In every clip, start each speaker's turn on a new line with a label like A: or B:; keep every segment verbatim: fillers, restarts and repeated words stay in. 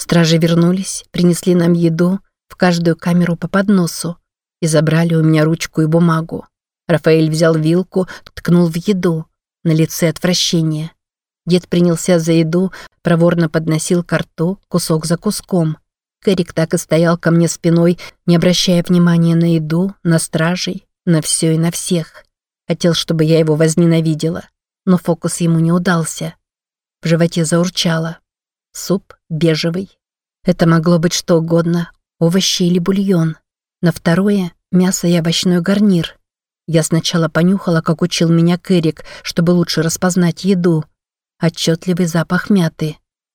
A: Стражи вернулись, принесли нам еду, в каждую камеру по подносу и забрали у меня ручку и бумагу. Рафаэль взял вилку, ткнул в еду. На лице отвращение. Дед принялся за еду, проворно подносил ко рту кусок за куском. Кэрик так и стоял ко мне спиной, не обращая внимания на еду, на стражей, на все и на всех. Хотел, чтобы я его возненавидела, но фокус ему не удался. В животе заурчало. Суп бежевый. Это могло быть что угодно, овощи или бульон. На второе – мясо и овощной гарнир. Я сначала понюхала, как учил меня Кэрик, чтобы лучше распознать еду. Отчетливый запах мяты.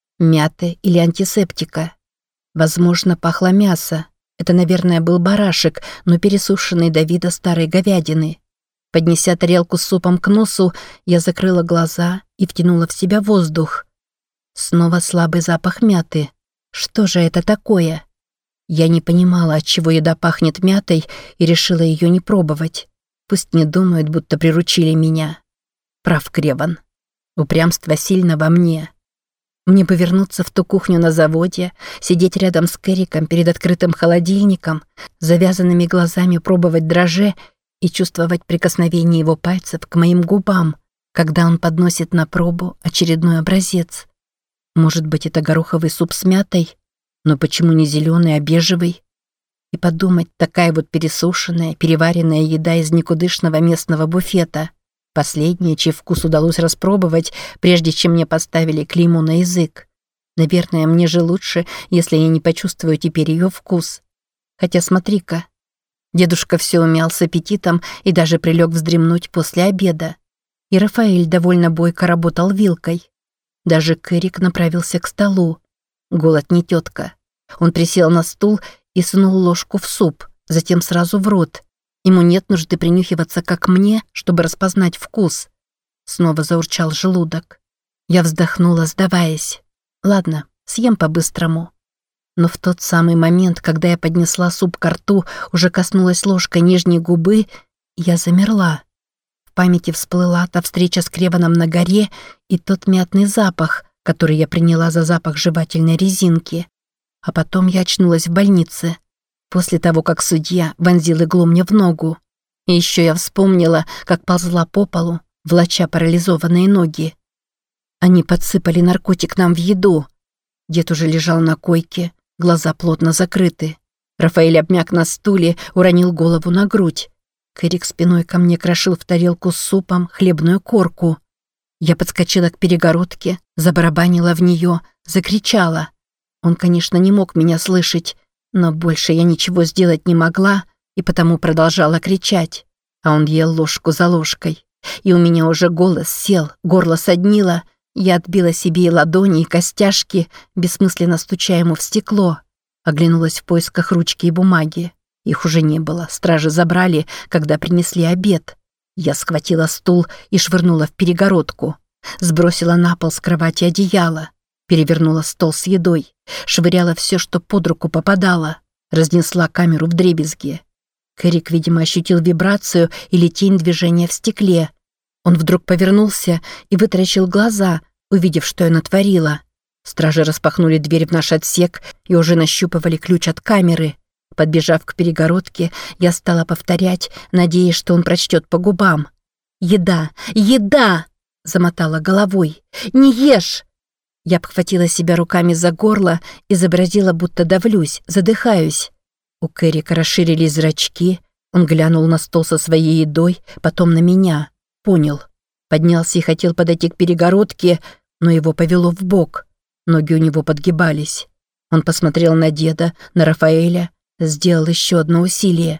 A: Мяты или антисептика. Возможно, пахло мясо. Это, наверное, был барашек, но пересушенный до вида старой говядины. Поднеся тарелку с супом к носу, я закрыла глаза и втянула в себя воздух. Снова слабый запах мяты. Что же это такое? Я не понимала, отчего еда пахнет мятой, и решила ее не пробовать. Пусть не думают, будто приручили меня. Прав Креван. Упрямство сильно во мне. Мне бы вернуться в ту кухню на заводе, сидеть рядом с Кэриком перед открытым холодильником, завязанными глазами пробовать дрожжи и чувствовать прикосновение его пальцев к моим губам, когда он подносит на пробу очередной образец. Может быть, это гороховый суп с мятой? Но почему не зеленый, а бежевый? И подумать, такая вот пересушенная, переваренная еда из никудышного местного буфета. Последняя, чей вкус удалось распробовать, прежде чем мне поставили клеймо на язык. Наверное, мне же лучше, если я не почувствую теперь ее вкус. Хотя смотри-ка. Дедушка все умял с аппетитом и даже прилег вздремнуть после обеда. И Рафаэль довольно бойко работал вилкой. Даже Кэрик направился к столу. Голод не тетка. Он присел на стул и сунул ложку в суп, затем сразу в рот. Ему нет нужды принюхиваться, как мне, чтобы распознать вкус. Снова заурчал желудок. Я вздохнула, сдаваясь. Ладно, съем по-быстрому. Но в тот самый момент, когда я поднесла суп ко рту, уже коснулась ложкой нижней губы, я замерла. В памяти всплыла та встреча с Креваном на горе и тот мятный запах, который я приняла за запах жевательной резинки. А потом я очнулась в больнице, после того, как судья вонзил иглу мне в ногу. И еще я вспомнила, как ползла по полу, влача парализованные ноги. Они подсыпали наркотик нам в еду. Дед уже лежал на койке, глаза плотно закрыты. Рафаэль обмяк на стуле, уронил голову на грудь. Кэрик спиной ко мне крошил в тарелку с супом хлебную корку. Я подскочила к перегородке, забарабанила в нее, закричала. Он, конечно, не мог меня слышать, но больше я ничего сделать не могла и потому продолжала кричать. А он ел ложку за ложкой. И у меня уже голос сел, горло соднило. Я отбила себе и ладони, и костяшки, бессмысленно стуча ему в стекло. Оглянулась в поисках ручки и бумаги. Их уже не было, стражи забрали, когда принесли обед. Я схватила стул и швырнула в перегородку. Сбросила на пол с кровати одеяло. Перевернула стол с едой. Швыряла все, что под руку попадало. Разнесла камеру вдребезги. Кэрик, видимо, ощутил вибрацию или тень движения в стекле. Он вдруг повернулся и вытаращил глаза, увидев, что я натворила. Стражи распахнули дверь в наш отсек и уже нащупывали ключ от камеры. Подбежав к перегородке, я стала повторять, надеясь, что он прочтет по губам. «Еда! Еда!» – замотала головой. «Не ешь!» Я обхватила себя руками за горло, изобразила, будто давлюсь, задыхаюсь. У Кэрика расширились зрачки, он глянул на стол со своей едой, потом на меня. Понял. Поднялся и хотел подойти к перегородке, но его повело вбок. Ноги у него подгибались. Он посмотрел на деда, на Рафаэля, сделал еще одно усилие.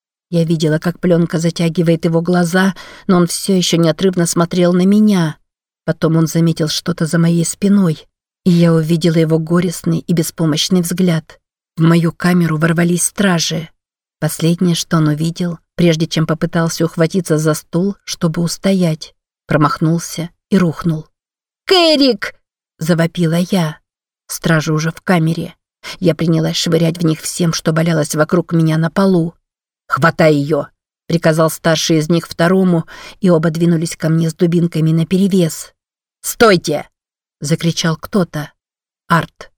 A: Я видела, как пленка затягивает его глаза, но он все еще неотрывно смотрел на меня. Потом он заметил что-то за моей спиной, и я увидела его горестный и беспомощный взгляд. В мою камеру ворвались стражи. Последнее, что он увидел, прежде чем попытался ухватиться за стул, чтобы устоять, промахнулся и рухнул. «Кэрик!» – завопила я. Стражи уже в камере. Я принялась швырять в них всем, что валялось вокруг меня на полу. «Хватай ее!» – приказал старший из них второму, и оба двинулись ко мне с дубинками наперевес. «Стойте!» – закричал кто-то. Арт.